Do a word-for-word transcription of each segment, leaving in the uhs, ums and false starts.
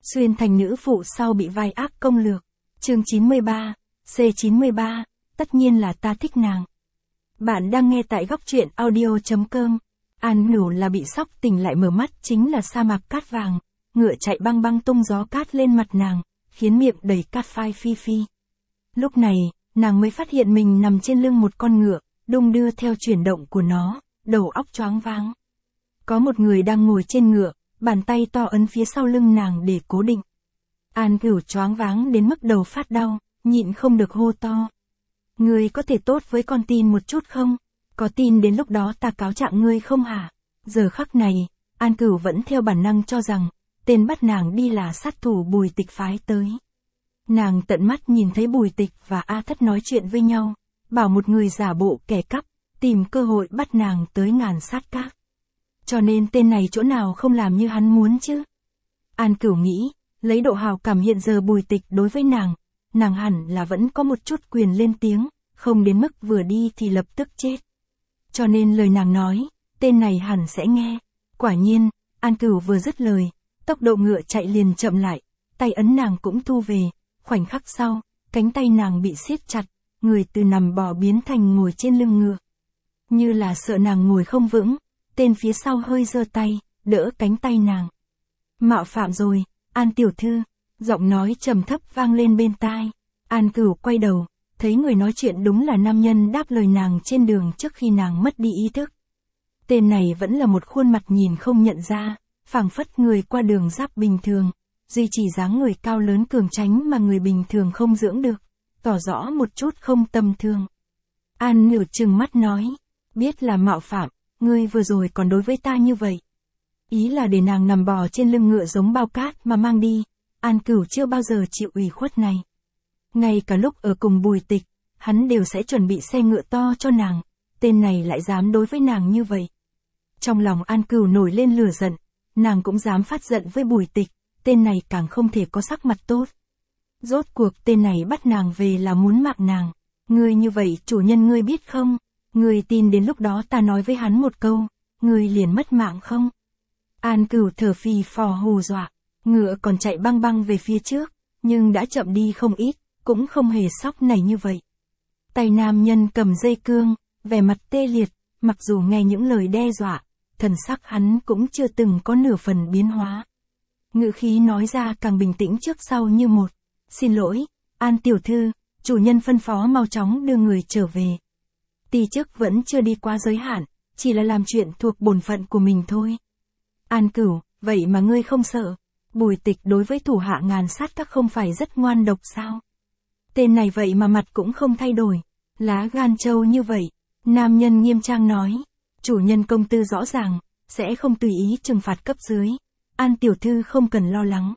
Xuyên thành nữ phụ sau bị vai ác công lược. Chương chín mươi ba, C chín mươi ba, tất nhiên là ta thích nàng. Bạn đang nghe tại góc truyện audio chấm com. An Cửu là bị sốc tỉnh lại mở mắt chính là sa mạc cát vàng, ngựa chạy băng băng tung gió cát lên mặt nàng, khiến miệng đầy cát phai phi phi. Lúc này, nàng mới phát hiện mình nằm trên lưng một con ngựa, đung đưa theo chuyển động của nó, đầu óc choáng váng. Có một người đang ngồi trên ngựa, bàn tay to ấn phía sau lưng nàng để cố định. An Cửu choáng váng đến mức đầu phát đau, nhịn không được hô to. Ngươi có thể tốt với con tin một chút không? Có tin đến lúc đó ta cáo trạng ngươi không hả? Giờ khắc này, An Cửu vẫn theo bản năng cho rằng, tên bắt nàng đi là sát thủ Bùi Tịch phái tới. Nàng tận mắt nhìn thấy Bùi Tịch và A Thất nói chuyện với nhau, bảo một người giả bộ kẻ cắp, tìm cơ hội bắt nàng tới ngàn sát các. Cho nên tên này chỗ nào không làm như hắn muốn chứ? An Cửu nghĩ, lấy độ hào cảm hiện giờ Bùi Tịch đối với nàng, nàng hẳn là vẫn có một chút quyền lên tiếng, không đến mức vừa đi thì lập tức chết. Cho nên lời nàng nói, tên này hẳn sẽ nghe. Quả nhiên, An Cửu vừa dứt lời, tốc độ ngựa chạy liền chậm lại, tay ấn nàng cũng thu về, khoảnh khắc sau, cánh tay nàng bị siết chặt, người từ nằm bò biến thành ngồi trên lưng ngựa. Như là sợ nàng ngồi không vững, tên phía sau hơi giơ tay, đỡ cánh tay nàng. Mạo phạm rồi, An tiểu thư, giọng nói trầm thấp vang lên bên tai. An Cửu quay đầu, thấy người nói chuyện đúng là nam nhân đáp lời nàng trên đường trước khi nàng mất đi ý thức. Tên này vẫn là một khuôn mặt nhìn không nhận ra, phảng phất người qua đường giáp bình thường, duy trì dáng người cao lớn cường tránh mà người bình thường không dưỡng được, tỏ rõ một chút không tầm thường. An Cửu trừng mắt nói, biết là mạo phạm, ngươi vừa rồi còn đối với ta như vậy. Ý là để nàng nằm bò trên lưng ngựa giống bao cát mà mang đi. An Cửu chưa bao giờ chịu ủy khuất này. Ngay cả lúc ở cùng Bùi Tịch, hắn đều sẽ chuẩn bị xe ngựa to cho nàng, tên này lại dám đối với nàng như vậy. Trong lòng An Cửu nổi lên lửa giận, nàng cũng dám phát giận với Bùi Tịch, tên này càng không thể có sắc mặt tốt. Rốt cuộc tên này bắt nàng về là muốn mạng nàng. Ngươi như vậy chủ nhân ngươi biết không? Ngươi tin đến lúc đó ta nói với hắn một câu, ngươi liền mất mạng không? An Cửu thở phì phò hù dọa, ngựa còn chạy băng băng về phía trước, nhưng đã chậm đi không ít, cũng không hề sóc nảy như vậy. Tay nam nhân cầm dây cương, vẻ mặt tê liệt, mặc dù nghe những lời đe dọa, thần sắc hắn cũng chưa từng có nửa phần biến hóa. Ngữ khí nói ra càng bình tĩnh trước sau như một. Xin lỗi, An tiểu thư, chủ nhân phân phó mau chóng đưa người trở về. Ti chức vẫn chưa đi qua giới hạn, chỉ là làm chuyện thuộc bổn phận của mình thôi. An Cửu, vậy mà ngươi không sợ? Bùi Tịch đối với thủ hạ ngàn sát các không phải rất ngoan độc sao? Tên này vậy mà mặt cũng không thay đổi, lá gan trâu như vậy. Nam nhân nghiêm trang nói, chủ nhân công tư rõ ràng, sẽ không tùy ý trừng phạt cấp dưới. An tiểu thư không cần lo lắng.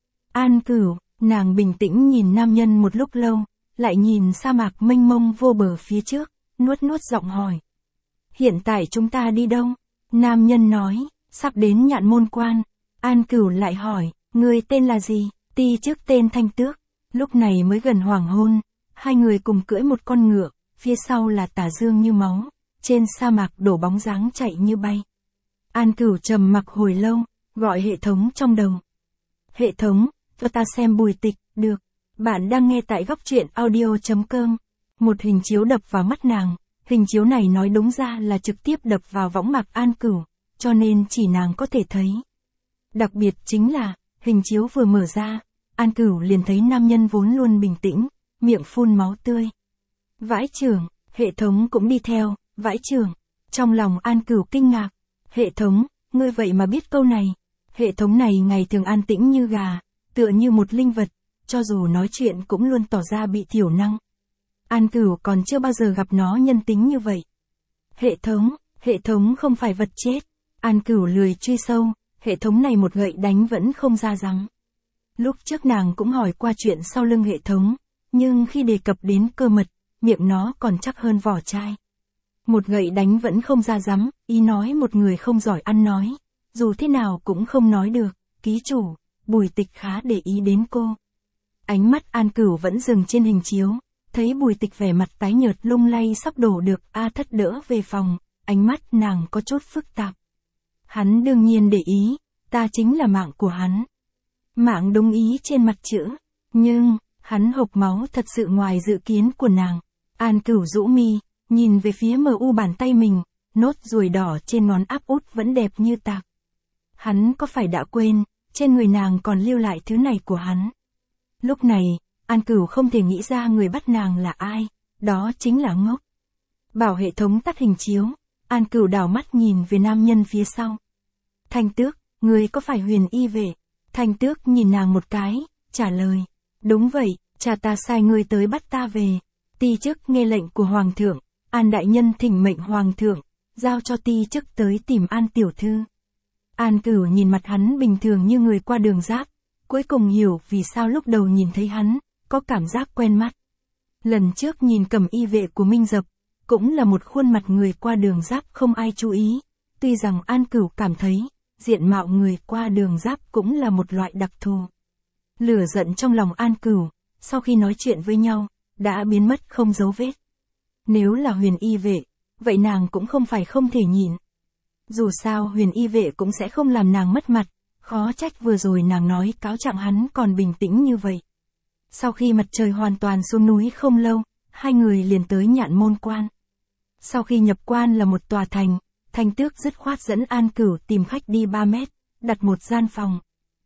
An Cửu, nàng bình tĩnh nhìn nam nhân một lúc lâu, lại nhìn sa mạc mênh mông vô bờ phía trước, nuốt nuốt giọng hỏi. Hiện tại chúng ta đi đâu? Nam nhân nói, sắp đến Nhạn Môn Quan. An Cửu lại hỏi, người tên là gì? Ti trước tên Thanh Tước. Lúc này mới gần hoàng hôn, hai người cùng cưỡi một con ngựa, phía sau là tà dương như máu, trên sa mạc đổ bóng dáng chạy như bay. An Cửu trầm mặc hồi lâu, gọi hệ thống trong đầu. Hệ thống, cho ta xem Bùi Tịch, được. Bạn đang nghe tại góc truyện audio chấm com. Một hình chiếu đập vào mắt nàng, hình chiếu này nói đúng ra là trực tiếp đập vào võng mạc An Cửu, cho nên chỉ nàng có thể thấy. Đặc biệt chính là, hình chiếu vừa mở ra, An Cửu liền thấy nam nhân vốn luôn bình tĩnh, miệng phun máu tươi. Vãi chưởng, hệ thống cũng đi theo, vãi chưởng. Trong lòng An Cửu kinh ngạc, hệ thống, ngươi vậy mà biết câu này. Hệ thống này ngày thường an tĩnh như gà, tựa như một linh vật, cho dù nói chuyện cũng luôn tỏ ra bị thiểu năng. An Cửu còn chưa bao giờ gặp nó nhân tính như vậy. Hệ thống, hệ thống không phải vật chết. An Cửu lười truy sâu, hệ thống này một gậy đánh vẫn không ra răng. Lúc trước nàng cũng hỏi qua chuyện sau lưng hệ thống, nhưng khi đề cập đến cơ mật, miệng nó còn chắc hơn vỏ chai. Một gậy đánh vẫn không ra rắm, ý nói một người không giỏi ăn nói, dù thế nào cũng không nói được. Ký chủ, Bùi Tịch khá để ý đến cô. Ánh mắt An Cửu vẫn dừng trên hình chiếu, thấy Bùi Tịch vẻ mặt tái nhợt lung lay sắp đổ được A Thất đỡ về phòng, ánh mắt nàng có chút phức tạp. Hắn đương nhiên để ý, ta chính là mạng của hắn. Mạng đúng ý trên mặt chữ. Nhưng, hắn hộc máu thật sự ngoài dự kiến của nàng. An Cửu rũ mi, nhìn về phía mờ u bàn tay mình, nốt ruồi đỏ trên ngón áp út vẫn đẹp như tạc. Hắn có phải đã quên, trên người nàng còn lưu lại thứ này của hắn. Lúc này, An Cửu không thể nghĩ ra người bắt nàng là ai, đó chính là Ngốc. Bảo hệ thống tắt hình chiếu, An Cửu đảo mắt nhìn về nam nhân phía sau. Thanh Tước, người có phải Huyền Y vệ? Thanh Tước nhìn nàng một cái, trả lời. Đúng vậy, cha ta sai ngươi tới bắt ta về. Ti chức nghe lệnh của Hoàng thượng, An đại nhân thỉnh mệnh Hoàng thượng, giao cho ti chức tới tìm An tiểu thư. An Cửu nhìn mặt hắn bình thường như người qua đường giáp, cuối cùng hiểu vì sao lúc đầu nhìn thấy hắn, có cảm giác quen mắt. Lần trước nhìn Cẩm Y vệ của Minh Dập, cũng là một khuôn mặt người qua đường giáp không ai chú ý, tuy rằng An Cửu cảm thấy, diện mạo người qua đường giáp cũng là một loại đặc thù. Lửa giận trong lòng An Cửu, sau khi nói chuyện với nhau, đã biến mất không dấu vết. Nếu là Huyền Y vệ, vậy nàng cũng không phải không thể nhịn. Dù sao Huyền Y vệ cũng sẽ không làm nàng mất mặt, khó trách vừa rồi nàng nói cáo trạng hắn còn bình tĩnh như vậy. Sau khi mặt trời hoàn toàn xuống núi không lâu, hai người liền tới Nhạn Môn Quan. Sau khi nhập quan là một tòa thành, Thanh Tước dứt khoát dẫn An Cửu tìm khách đi ba mét, đặt một gian phòng.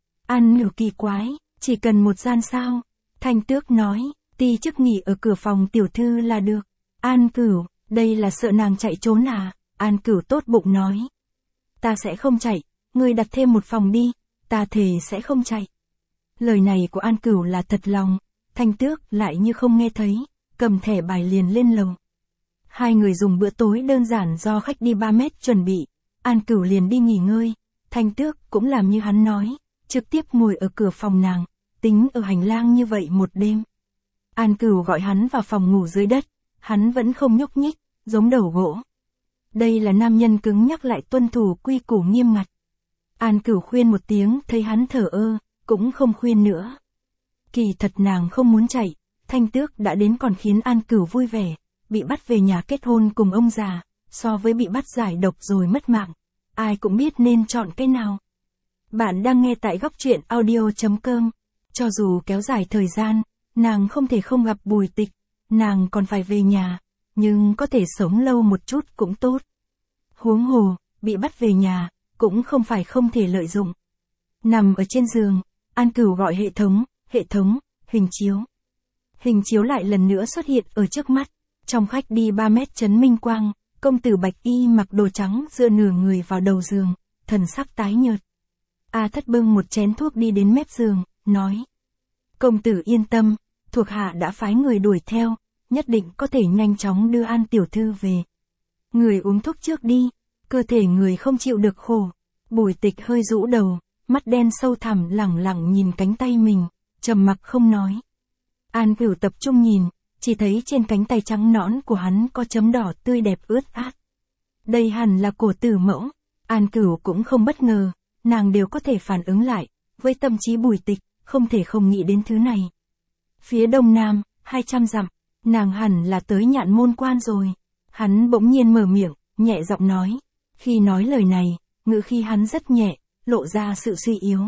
An Cửu kỳ quái, chỉ cần một gian sao? Thanh Tước nói, ti chức nghỉ ở cửa phòng tiểu thư là được. An Cửu, đây là sợ nàng chạy trốn à? An Cửu tốt bụng nói. Ta sẽ không chạy, ngươi đặt thêm một phòng đi, ta thề sẽ không chạy. Lời này của An Cửu là thật lòng, Thanh Tước lại như không nghe thấy, cầm thẻ bài liền lên lầu. Hai người dùng bữa tối đơn giản do khách đi ba mét chuẩn bị, An Cửu liền đi nghỉ ngơi, Thanh Tước cũng làm như hắn nói, trực tiếp ngồi ở cửa phòng nàng, tính ở hành lang như vậy một đêm. An Cửu gọi hắn vào phòng ngủ dưới đất, hắn vẫn không nhúc nhích, giống đầu gỗ. Đây là nam nhân cứng nhắc lại tuân thủ quy củ nghiêm ngặt. An Cửu khuyên một tiếng thấy hắn thở ơ, cũng không khuyên nữa. Kỳ thật nàng không muốn chạy, Thanh Tước đã đến còn khiến An Cửu vui vẻ, bị bắt về nhà kết hôn cùng ông già, so với bị bắt giải độc rồi mất mạng, ai cũng biết nên chọn cái nào. Bạn đang nghe tại góc truyện audio chấm com, cho dù kéo dài thời gian, nàng không thể không gặp Bùi Tịch, nàng còn phải về nhà, nhưng có thể sống lâu một chút cũng tốt. Huống hồ, bị bắt về nhà, cũng không phải không thể lợi dụng. Nằm ở trên giường, An Cửu gọi hệ thống, hệ thống, hình chiếu. Hình chiếu lại lần nữa xuất hiện ở trước mắt, trong khách đi ba mét Trấn Minh Quang, công tử Bạch Y mặc đồ trắng dựa nửa người vào đầu giường, thần sắc tái nhợt. A Thất bưng một chén thuốc đi đến mép giường, nói. Công tử yên tâm, thuộc hạ đã phái người đuổi theo, nhất định có thể nhanh chóng đưa An tiểu thư về. Người uống thuốc trước đi, cơ thể người không chịu được khổ. Bùi Tịch hơi rũ đầu, mắt đen sâu thẳm lẳng lặng nhìn cánh tay mình, trầm mặc không nói. An Cửu tập trung nhìn, chỉ thấy trên cánh tay trắng nõn của hắn có chấm đỏ tươi đẹp ướt át. Đây hẳn là của tử mẫu. An Cửu cũng không bất ngờ, nàng đều có thể phản ứng lại, với tâm trí Bùi Tịch, không thể không nghĩ đến thứ này. Phía đông nam, hai trăm dặm, nàng hẳn là tới Nhạn Môn Quan rồi. Hắn bỗng nhiên mở miệng, nhẹ giọng nói. Khi nói lời này, ngữ khi hắn rất nhẹ, lộ ra sự suy yếu.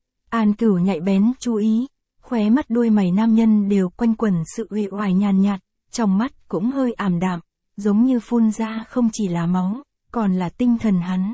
An Cửu nhạy bén chú ý, khóe mắt đuôi mày nam nhân đều quanh quẩn sự uể oải nhàn nhạt, trong mắt cũng hơi ảm đạm, giống như phun ra không chỉ là máu, còn là tinh thần hắn.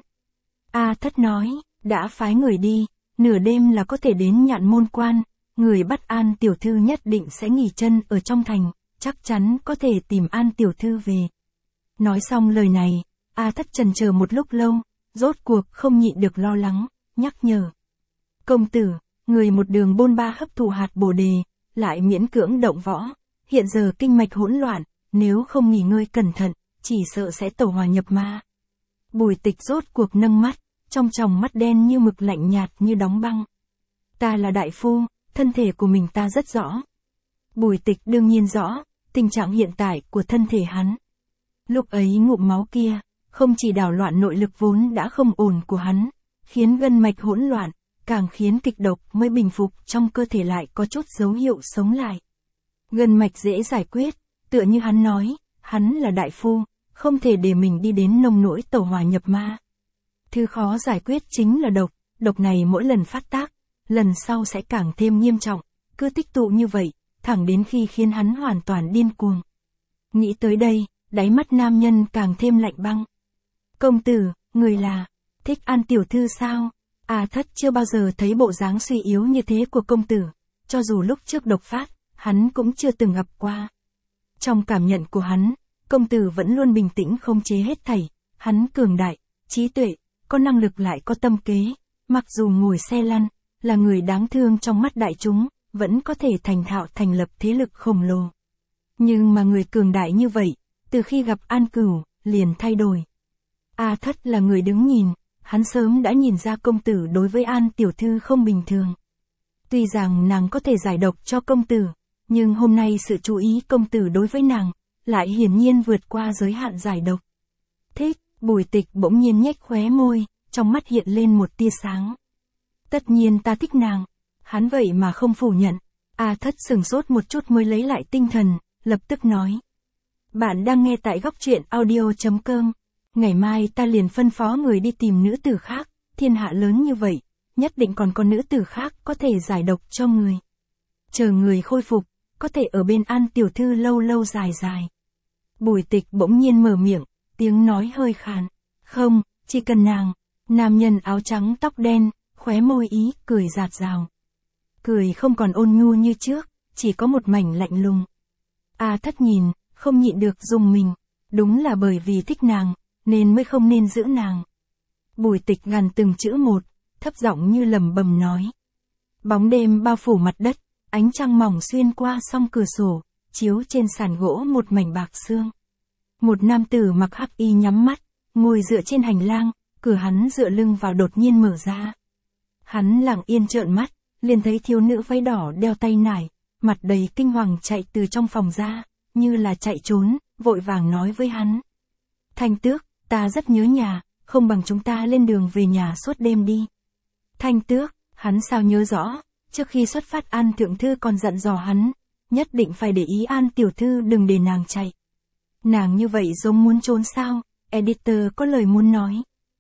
A Thất nói, đã phái người đi, nửa đêm là có thể đến Nhạn Môn Quan, người bắt An tiểu thư nhất định sẽ nghỉ chân ở trong thành, chắc chắn có thể tìm An tiểu thư về. Nói xong lời này, A Thất chần chờ một lúc lâu, rốt cuộc không nhịn được lo lắng, nhắc nhở. Công tử, người một đường bôn ba hấp thụ hạt bồ đề, lại miễn cưỡng động võ, hiện giờ kinh mạch hỗn loạn, nếu không nghỉ ngơi cẩn thận, chỉ sợ sẽ tẩu hỏa nhập ma. Bùi Tịch rốt cuộc nâng mắt, trong tròng mắt đen như mực lạnh nhạt như đóng băng. Ta là đại phu, thân thể của mình ta rất rõ. Bùi Tịch đương nhiên rõ, tình trạng hiện tại của thân thể hắn. Lúc ấy ngụm máu kia, không chỉ đảo loạn nội lực vốn đã không ổn của hắn, khiến gân mạch hỗn loạn, càng khiến kịch độc mới bình phục trong cơ thể lại có chút dấu hiệu sống lại. Gân mạch dễ giải quyết, tựa như hắn nói, hắn là đại phu, không thể để mình đi đến nông nỗi tẩu hỏa nhập ma. Thứ khó giải quyết chính là độc, độc này mỗi lần phát tác, lần sau sẽ càng thêm nghiêm trọng, cứ tích tụ như vậy, thẳng đến khi khiến hắn hoàn toàn điên cuồng. Nghĩ tới đây, đáy mắt nam nhân càng thêm lạnh băng. Công tử, người là, thích An tiểu thư sao? A Thất chưa bao giờ thấy bộ dáng suy yếu như thế của công tử, cho dù lúc trước độc phát, hắn cũng chưa từng gặp qua. Trong cảm nhận của hắn, công tử vẫn luôn bình tĩnh không chế hết thảy, hắn cường đại, trí tuệ, có năng lực lại có tâm kế, mặc dù ngồi xe lăn, là người đáng thương trong mắt đại chúng, vẫn có thể thành thạo thành lập thế lực khổng lồ. Nhưng mà người cường đại như vậy, từ khi gặp An Cửu, liền thay đổi. A Thất là người đứng nhìn, hắn sớm đã nhìn ra công tử đối với An tiểu thư không bình thường. Tuy rằng nàng có thể giải độc cho công tử, nhưng hôm nay sự chú ý công tử đối với nàng, lại hiển nhiên vượt qua giới hạn giải độc. Thích, Bùi Tịch bỗng nhiên nhếch khóe môi, trong mắt hiện lên một tia sáng. Tất nhiên ta thích nàng, hắn vậy mà không phủ nhận. A Thất sừng sốt một chút mới lấy lại tinh thần, lập tức nói. Bạn đang nghe tại góc truyện audio chấm com. Ngày mai ta liền phân phó người đi tìm nữ tử khác, thiên hạ lớn như vậy, nhất định còn có nữ tử khác có thể giải độc cho người. Chờ người khôi phục, có thể ở bên An tiểu thư lâu lâu dài dài. Bùi Tịch bỗng nhiên mở miệng, tiếng nói hơi khàn. Không, chỉ cần nàng. Nam nhân áo trắng tóc đen, khóe môi ý, cười rạt rào. Cười không còn ôn nhu như trước, chỉ có một mảnh lạnh lùng. A Thất nhìn, không nhịn được dùng mình. Đúng là bởi vì thích nàng, nên mới không nên giữ nàng. Bùi Tịch gằn từng chữ một, thấp giọng như lẩm bẩm nói. Bóng đêm bao phủ mặt đất, ánh trăng mỏng xuyên qua song cửa sổ, chiếu trên sàn gỗ một mảnh bạc xương. Một nam tử mặc hắc y nhắm mắt, ngồi dựa trên hành lang, cửa hắn dựa lưng vào đột nhiên mở ra. Hắn lặng yên trợn mắt, liền thấy thiếu nữ váy đỏ đeo tay nải, mặt đầy kinh hoàng chạy từ trong phòng ra, như là chạy trốn, vội vàng nói với hắn. Thanh Tước, ta rất nhớ nhà, không bằng chúng ta lên đường về nhà suốt đêm đi. Thanh Tước, hắn sao nhớ rõ, trước khi xuất phát An thượng thư còn dặn dò hắn, nhất định phải để ý An tiểu thư đừng để nàng chạy. Nàng như vậy giống muốn trốn sao, editor có lời muốn nói.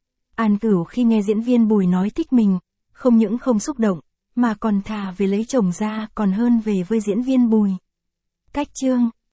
An Cửu khi nghe diễn viên Bùi nói thích mình, không những không xúc động, mà còn thà về lấy chồng ra còn hơn về với diễn viên Bùi. Cách chương